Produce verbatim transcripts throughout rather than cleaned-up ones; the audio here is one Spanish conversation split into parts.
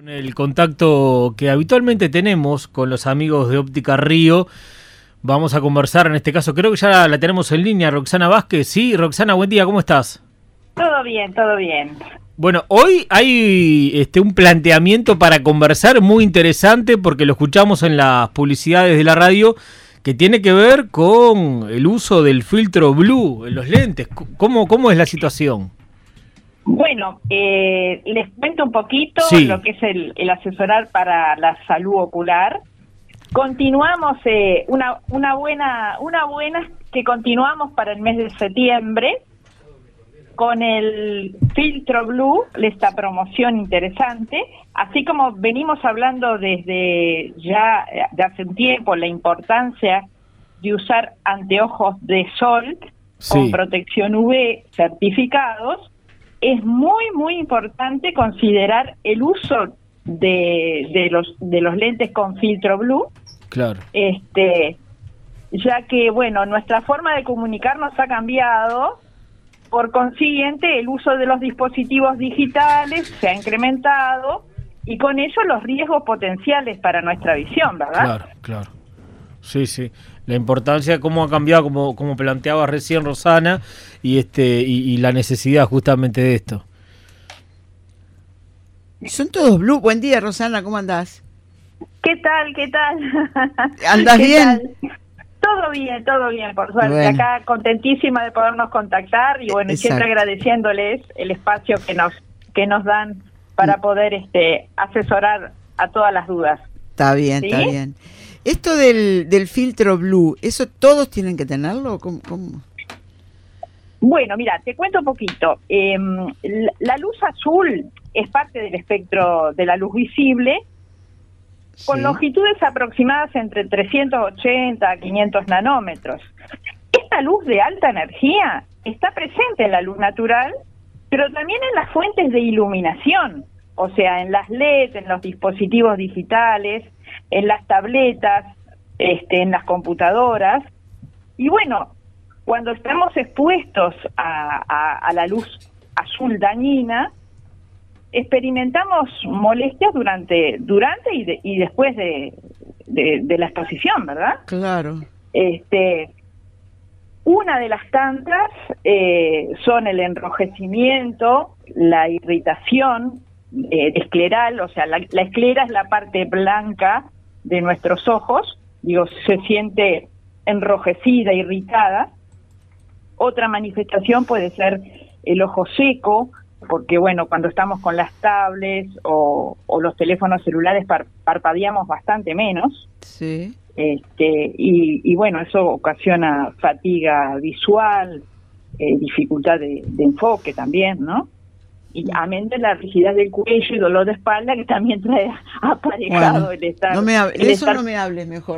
El contacto que habitualmente tenemos con los amigos de Óptica Río, vamos a conversar en este caso, creo que ya la tenemos en línea, Roxana Vázquez. Sí, Roxana, buen día, ¿cómo estás? Todo bien, todo bien. Bueno, hoy hay este un planteamiento para conversar muy interesante porque lo escuchamos en las publicidades de la radio, que tiene que ver con el uso del filtro blue en los lentes. ¿Cómo, cómo es la situación? Bueno, eh, les cuento un poquito sí. lo que es el, el asesorar para la salud ocular. Continuamos eh, una una buena una buena que continuamos para el mes de septiembre con el filtro blue, esta promoción interesante, así como venimos hablando desde ya de hace un tiempo la importancia de usar anteojos de sol sí. con protección U V certificados. Es muy, muy importante considerar el uso de, de los de los lentes con filtro blue. Claro. Este, ya que, bueno, nuestra forma de comunicarnos ha cambiado, por consiguiente, el uso de los dispositivos digitales se ha incrementado y con ello los riesgos potenciales para nuestra visión, ¿verdad? Claro, claro. Sí, sí. La importancia, cómo ha cambiado, como, como planteaba recién Rosana, y este y, y la necesidad justamente de esto. Son todos blue. Buen día, Rosana, ¿cómo andás? ¿Qué tal, qué tal? ¿Andás ¿Qué bien? Tal? Todo bien, todo bien, por suerte. Bueno. Acá contentísima de podernos contactar y bueno, Exacto. siempre agradeciéndoles el espacio que nos que nos dan para poder este asesorar a todas las dudas. Está bien, ¿Sí? está bien. Esto del, del filtro blue, ¿eso todos tienen que tenerlo? ¿Cómo, cómo? Bueno, mira, te cuento un poquito. Eh, la, la luz azul es parte del espectro de la luz visible, sí. con longitudes aproximadas entre trescientos ochenta a quinientos nanómetros. Esta luz de alta energía está presente en la luz natural, pero también en las fuentes de iluminación, o sea, en las L E D, en los dispositivos digitales, en las tabletas, este, en las computadoras. Y bueno, cuando estamos expuestos a, a, a la luz azul dañina, experimentamos molestias durante durante y, de, y después de, de, de la exposición, ¿verdad? Claro. Este, una de las tantas eh, son el enrojecimiento, la irritación eh, escleral, o sea, la, la esclera es la parte blanca de nuestros ojos, digo, se siente enrojecida, irritada. Otra manifestación puede ser el ojo seco, porque bueno, cuando estamos con las tablets o, o los teléfonos celulares par, parpadeamos bastante menos. Sí. Este, y, y bueno, eso ocasiona fatiga visual, eh, dificultad de, de enfoque también, ¿no? Y amén de la rigidez del cuello y dolor de espalda que también trae aparejado bueno, el estar... No me hable, el de eso estar... no me hables mejor.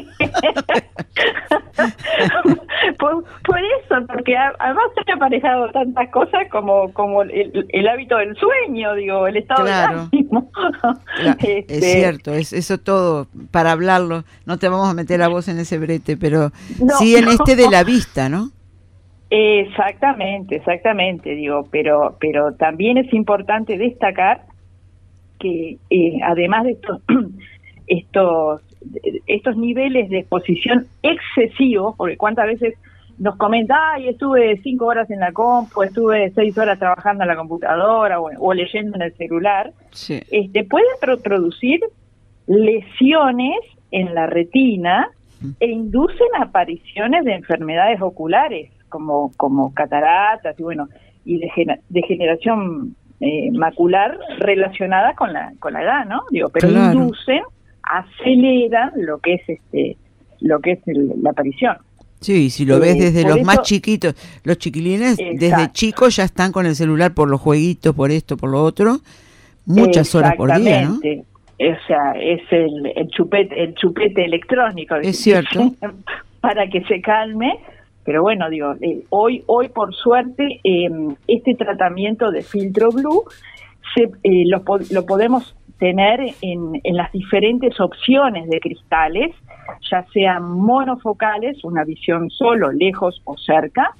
por, por eso, porque además trae aparejado tantas cosas como como el, el hábito del sueño, digo, el estado claro. de ánimo. Claro, este... Es cierto, es eso todo, para hablarlo, no te vamos a meter a vos en ese brete, pero no, sí en no. este de la vista, ¿no? Exactamente, exactamente, digo, pero pero también es importante destacar que eh, además de estos estos estos niveles de exposición excesivos, porque cuántas veces nos comenta, ay, estuve cinco horas en la compu, estuve seis horas trabajando en la computadora o, o leyendo en el celular, sí. este puede pro- producir lesiones en la retina e inducen apariciones de enfermedades oculares, como como cataratas y bueno y degener- degeneración eh, macular relacionada con la con la edad, ¿no? Digo, pero claro. inducen, aceleran lo que es este lo que es el, la aparición. Sí, si lo ves desde eh, los eso, más chiquitos, los chiquilines exacto. desde chicos ya están con el celular por los jueguitos, por esto, por lo otro, muchas horas por día, ¿no? O sea, es el, el chupete el chupete electrónico. Es cierto. Para que se calme. Pero bueno, digo, eh, hoy hoy por suerte eh, este tratamiento de filtro blue se, eh, lo, lo podemos tener en, en las diferentes opciones de cristales, ya sean monofocales, una visión solo, lejos o cerca,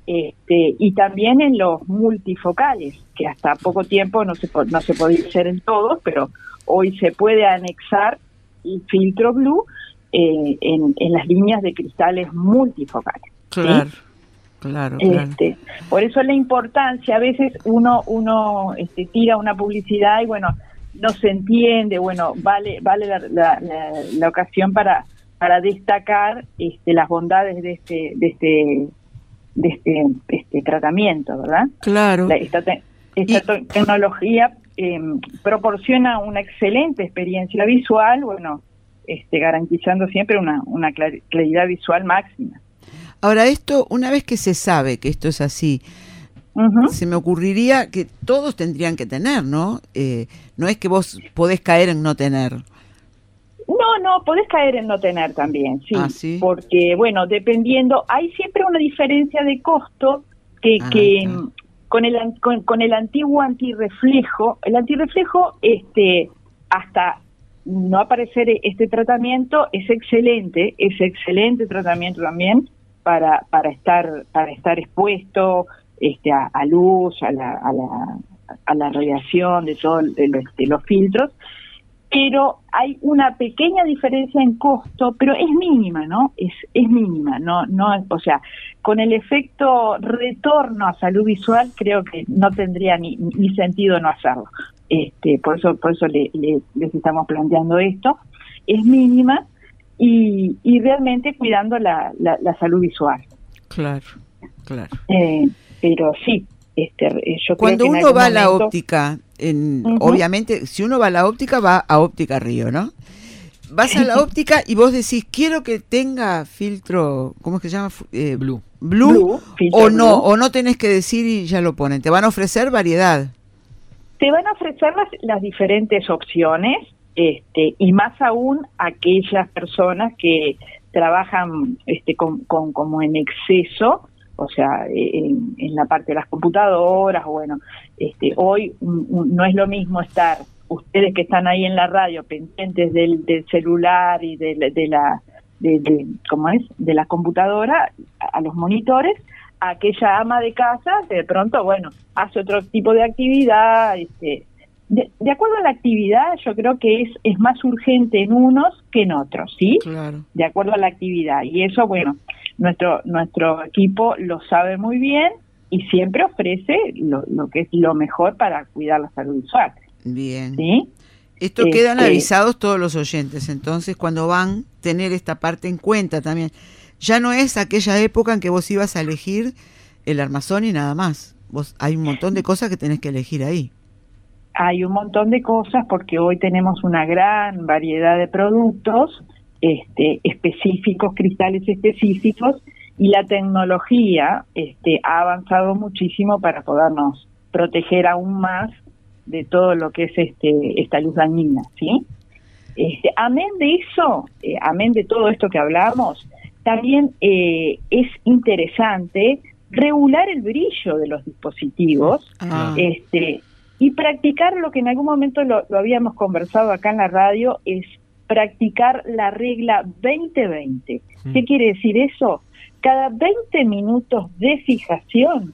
este, y también en los multifocales, que hasta poco tiempo no se, no se podía hacer en todos, pero hoy se puede anexar el filtro blue eh, en, en las líneas de cristales multifocales. Claro, ¿sí? claro, claro. Este, por eso la importancia, a veces uno uno este, tira una publicidad y bueno, no se entiende, bueno, vale vale la, la, la, la ocasión para para destacar este, las bondades de este de este de este, este tratamiento, ¿verdad? Claro. La, esta te, esta y... tecnología eh, proporciona una excelente experiencia visual, bueno, este, garantizando siempre una, una claridad visual máxima. Ahora, esto, una vez que se sabe que esto es así, uh-huh. se me ocurriría que todos tendrían que tener, ¿no? Eh, no es que vos podés caer en no tener. No, no, podés caer en no tener también, sí, ah, ¿sí? Porque, bueno, dependiendo, hay siempre una diferencia de costo que, ah, que claro. con el con, con el antiguo antirreflejo, el antirreflejo, este, hasta no aparecer este tratamiento, es excelente, es excelente tratamiento también para para estar para estar expuesto este a, a luz, a la, a la a la radiación de todos este, los filtros. Pero hay una pequeña diferencia en costo, pero es mínima, ¿no? Es es mínima, no no, o sea, con el efecto retorno a salud visual creo que no tendría ni, ni sentido no hacerlo. Este, por eso por eso le, le, les estamos planteando esto. Es mínima y, y realmente cuidando la, la, la salud visual. Claro, claro. Eh, pero sí. Este, yo Cuando creo que uno va a la momento... óptica, en, uh-huh. obviamente, si uno va a la óptica, va a Óptica Río, ¿no? Vas a la óptica y vos decís, quiero que tenga filtro, ¿cómo es que se llama? Eh, blue. Blue, blue o no, blue. o no tenés que decir y ya lo ponen. Te van a ofrecer variedad. Te van a ofrecer las, las diferentes opciones, este, y más aún aquellas personas que trabajan este, con, con como en exceso. O sea, en, en la parte de las computadoras, bueno, este, hoy un, un, no es lo mismo estar, ustedes que están ahí en la radio, pendientes del, del celular y de, de la, de, de, ¿cómo es?, de la computadora, a, a los monitores, a aquella ama de casa, que de pronto, bueno, hace otro tipo de actividad, este, de, de acuerdo a la actividad, yo creo que es, es más urgente en unos que en otros, ¿sí? Claro. De acuerdo a la actividad, y eso, bueno, Nuestro nuestro equipo lo sabe muy bien y siempre ofrece lo, lo que es lo mejor para cuidar la salud visual. Bien. ¿Sí? Esto este, quedan avisados todos los oyentes, entonces cuando van tener esta parte en cuenta también. Ya no es aquella época en que vos ibas a elegir el armazón y nada más. Vos hay un montón de cosas que tenés que elegir ahí. Hay un montón de cosas porque hoy tenemos una gran variedad de productos Este, específicos, cristales específicos, y la tecnología este, ha avanzado muchísimo para podernos proteger aún más de todo lo que es este esta luz dañina, ¿sí? Este, amén de eso, eh, amén de todo esto que hablamos, también eh, es interesante regular el brillo de los dispositivos, ah. este, y practicar lo que en algún momento lo, lo habíamos conversado acá en la radio, es practicar la regla veinte veinte. Mm. ¿Qué quiere decir eso? Cada veinte minutos de fijación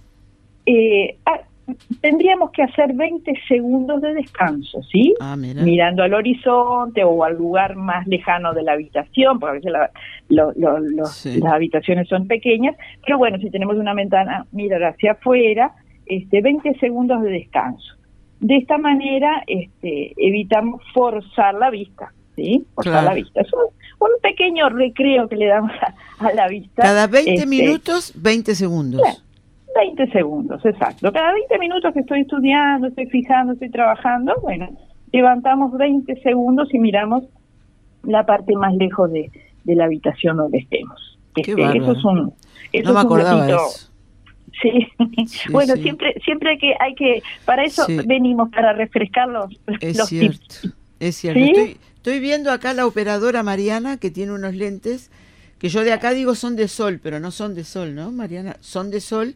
eh, ah, tendríamos que hacer veinte segundos de descanso, ¿sí? Ah, mirando al horizonte o al lugar más lejano de la habitación, porque a veces la, lo, lo, lo, sí. las habitaciones son pequeñas, pero bueno, si tenemos una ventana, mirar hacia afuera, este, veinte segundos de descanso. De esta manera este, evitamos forzar la vista. ¿Sí? Por claro. la vista. Es un, un pequeño recreo que le damos a, a la vista. Cada veinte este, minutos, veinte segundos. veinte segundos, exacto. Cada veinte minutos que estoy estudiando, estoy fijando, estoy trabajando, bueno, levantamos veinte segundos y miramos la parte más lejos de, de la habitación donde estemos. Este, eso es un... Eso no me es acordaba un de eso. Sí. sí, bueno, sí. siempre siempre hay que, hay que para eso sí. venimos, para refrescar los, es los cierto, tips. Es cierto, ¿Sí? estoy... Estoy viendo acá la operadora Mariana, que tiene unos lentes, que yo de acá digo son de sol, pero no son de sol, ¿no, Mariana? Son de sol,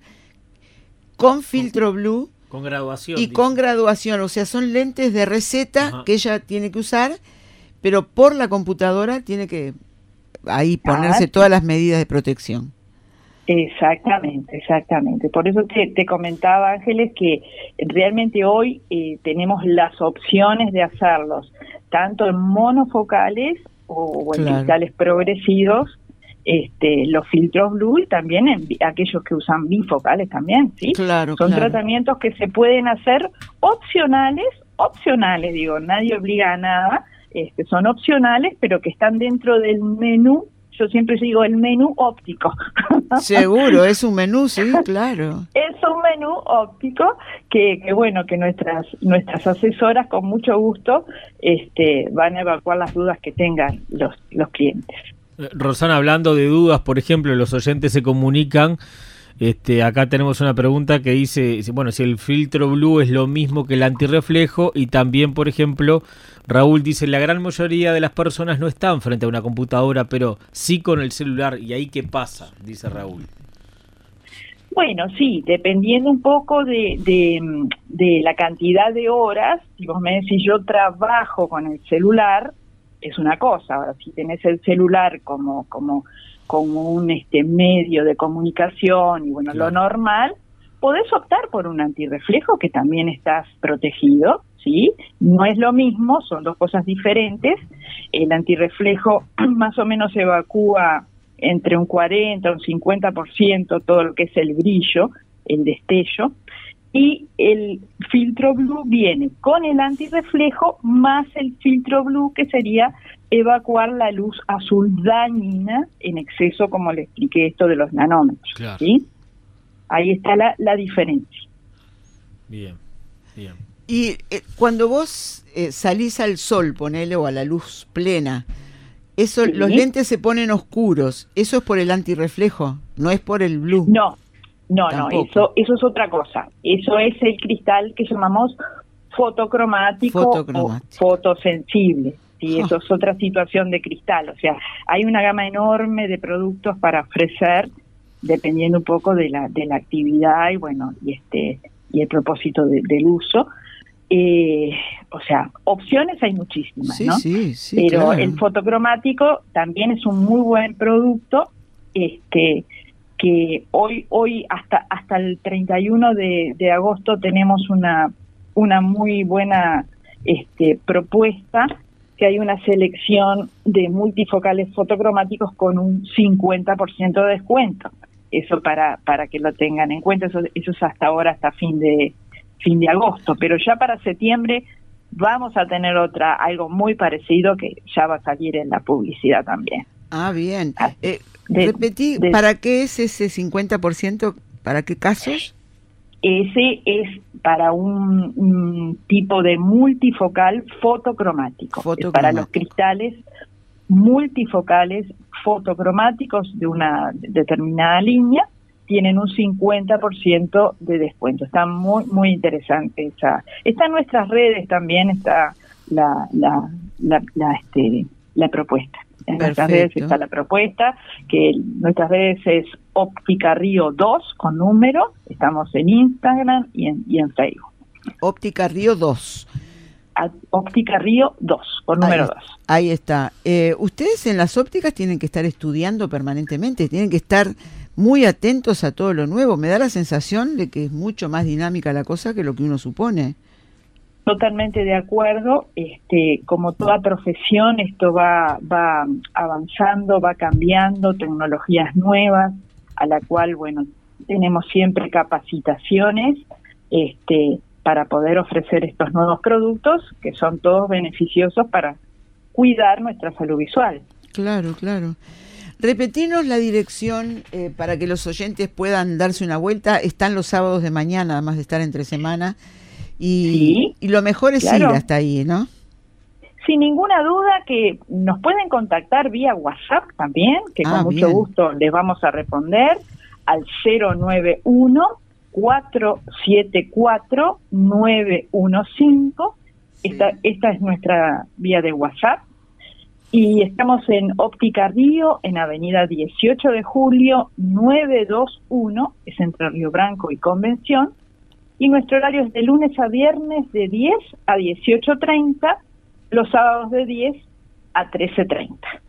con filtro blue. Con graduación. Y dice. con graduación, o sea, son lentes de receta Ajá. que ella tiene que usar, pero por la computadora tiene que ahí ponerse ah, todas las medidas de protección. Exactamente, exactamente. Por eso te, te comentaba, Ángeles, que realmente hoy eh, tenemos las opciones de hacerlos tanto en monofocales o, o en Claro. cristales progresivos, este, los filtros blue, y también en bi- aquellos que usan bifocales también, ¿sí? Claro, Son claro. tratamientos que se pueden hacer opcionales, opcionales, digo, nadie obliga a nada, este, son opcionales, pero que están dentro del menú. Yo siempre digo el menú óptico. Seguro, es un menú, sí, claro. Es un menú óptico que, que bueno, que nuestras nuestras asesoras con mucho gusto este, van a evacuar las dudas que tengan los, los clientes. Eh, Rosana, hablando de dudas, por ejemplo, los oyentes se comunican. Este, acá tenemos una pregunta que dice, si- bueno, si el filtro blue es lo mismo que el antirreflejo, y también, por ejemplo, Raúl dice, la gran mayoría de las personas no están frente a una computadora, pero sí con el celular, ¿y ahí qué pasa? Dice Raúl. Bueno, sí, dependiendo un poco de, de, de la cantidad de horas, si vos me decís yo trabajo con el celular, es una cosa. Ahora, si tenés el celular como como como un este medio de comunicación y bueno, Claro. lo normal, podés optar por un antirreflejo que también estás protegido, ¿sí? No es lo mismo, son dos cosas diferentes. El antirreflejo más o menos evacúa entre un cuarenta, un cincuenta por ciento todo lo que es el brillo, el destello, y el filtro blue viene con el antirreflejo más el filtro blue, que sería evacuar la luz azul dañina en exceso, como le expliqué esto de los nanómetros. Claro. ¿Sí? Ahí está la, la diferencia. Bien, bien. Y eh, cuando vos eh, salís al sol, ponele, o a la luz plena, eso, Sí. los lentes se ponen oscuros. ¿Eso es por el antirreflejo? No es por el blue. No, no, Tampoco. no, eso, eso es otra cosa. Eso es el cristal que llamamos fotocromático, Fotocromático. o fotosensible. Sí, Ah. eso es otra situación de cristal. O sea, hay una gama enorme de productos para ofrecer, dependiendo un poco de la de la actividad y bueno y este y el propósito de, del uso. Eh, o sea, opciones hay muchísimas, Sí, ¿no? sí, sí, Pero claro. el fotocromático también es un muy buen producto, este que hoy hoy hasta hasta el treinta y uno de, de agosto tenemos una una muy buena este propuesta, que hay una selección de multifocales fotocromáticos con un cincuenta por ciento de descuento. Eso para para que lo tengan en cuenta, eso, eso es hasta ahora, hasta fin de fin de agosto, pero ya para septiembre vamos a tener otra, algo muy parecido que ya va a salir en la publicidad también. Ah, bien. Ah, Eh, de- repetí, de- ¿para qué es ese cincuenta por ciento? ¿Para qué casos? Ese es para un, un tipo de multifocal fotocromático. Fotocromático. Es para los cristales multifocales fotocromáticos de una determinada línea, tienen un cincuenta por ciento de descuento. Está muy muy interesante esa. Está en nuestras redes también, está la la la, la, este, la propuesta. En nuestras redes Perfecto. está la propuesta, que nuestras redes es Óptica Río dos con número, estamos en Instagram y en, y en Facebook. Óptica Río dos. A- Óptica Río dos con número dos. Ahí está. Eh, ustedes en las ópticas tienen que estar estudiando permanentemente, tienen que estar muy atentos a todo lo nuevo. Me da la sensación de que es mucho más dinámica la cosa que lo que uno supone. Totalmente de acuerdo. Este, como toda profesión, esto va va avanzando, va cambiando, tecnologías nuevas, a la cual, bueno, tenemos siempre capacitaciones este, para poder ofrecer estos nuevos productos, que son todos beneficiosos para cuidar nuestra salud visual. Claro, claro. Repetirnos la dirección eh, para que los oyentes puedan darse una vuelta. Están los sábados de mañana, además de estar entre semana. Y, Sí, y lo mejor es claro. ir hasta ahí, ¿no? Sin ninguna duda que nos pueden contactar vía WhatsApp también, que Ah, con mucho bien. gusto les vamos a responder al cero nueve uno, cuatro siete cuatro, nueve uno cinco. Sí. Esta, esta es nuestra vía de WhatsApp. Y estamos en Óptica Río, en Avenida dieciocho de julio, novecientos veintiuno, es entre Río Branco y Convención. Y nuestro horario es de lunes a viernes de diez a dieciocho treinta, los sábados de diez a trece treinta.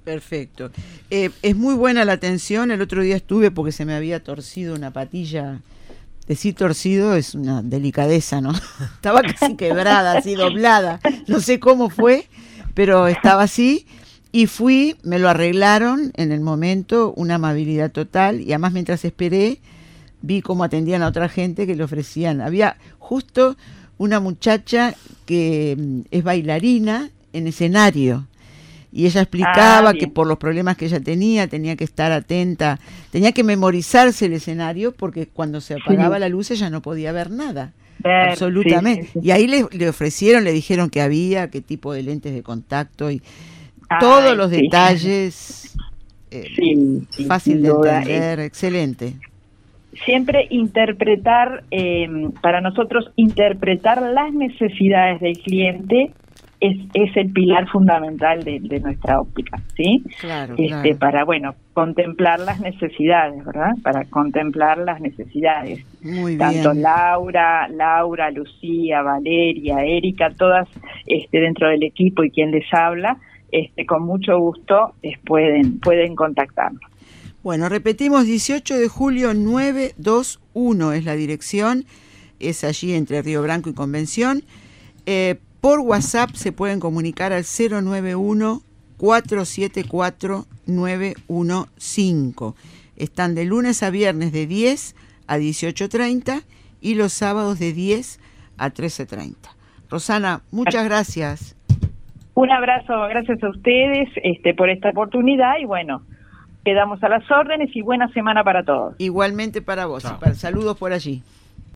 Perfecto. Eh, es muy buena la atención. El otro día estuve porque se me había torcido una patilla. Decir torcido es una delicadeza, ¿no? Estaba casi quebrada, así doblada. No sé cómo fue, pero estaba así. Y fui, me lo arreglaron en el momento, una amabilidad total. Y además mientras esperé, vi cómo atendían a otra gente que le ofrecían. Había justo una muchacha que es bailarina en escenario. Y ella explicaba ah, que por los problemas que ella tenía, tenía que estar atenta, tenía que memorizarse el escenario porque cuando se apagaba sí. la luz ella no podía ver nada, ver, absolutamente. Sí, sí, sí. Y ahí le, le ofrecieron, le dijeron que había, qué tipo de lentes de contacto y Ay, todos los sí. detalles, eh, sí, sí, fácil de entender, es. excelente. Siempre interpretar, eh, para nosotros interpretar las necesidades del cliente Es, es el pilar fundamental de, de nuestra óptica, ¿sí? Claro, este, claro. Para, bueno, contemplar las necesidades, ¿verdad? Para contemplar las necesidades. Muy bien. Tanto Laura, Laura, Lucía, Valeria, Erika, todas este, dentro del equipo y quien les habla, este, con mucho gusto les pueden, pueden contactarnos. Bueno, repetimos, dieciocho de julio novecientos veintiuno es la dirección, es allí entre Río Branco y Convención. Eh, Por WhatsApp se pueden comunicar al cero nueve uno, cuatro siete cuatro, nueve uno cinco. Están de lunes a viernes de diez a dieciocho treinta y los sábados de diez a trece treinta. Rosana, muchas gracias. Un abrazo, gracias a ustedes este, por esta oportunidad y bueno, quedamos a las órdenes y buena semana para todos. Igualmente para vos, y para, saludos por allí.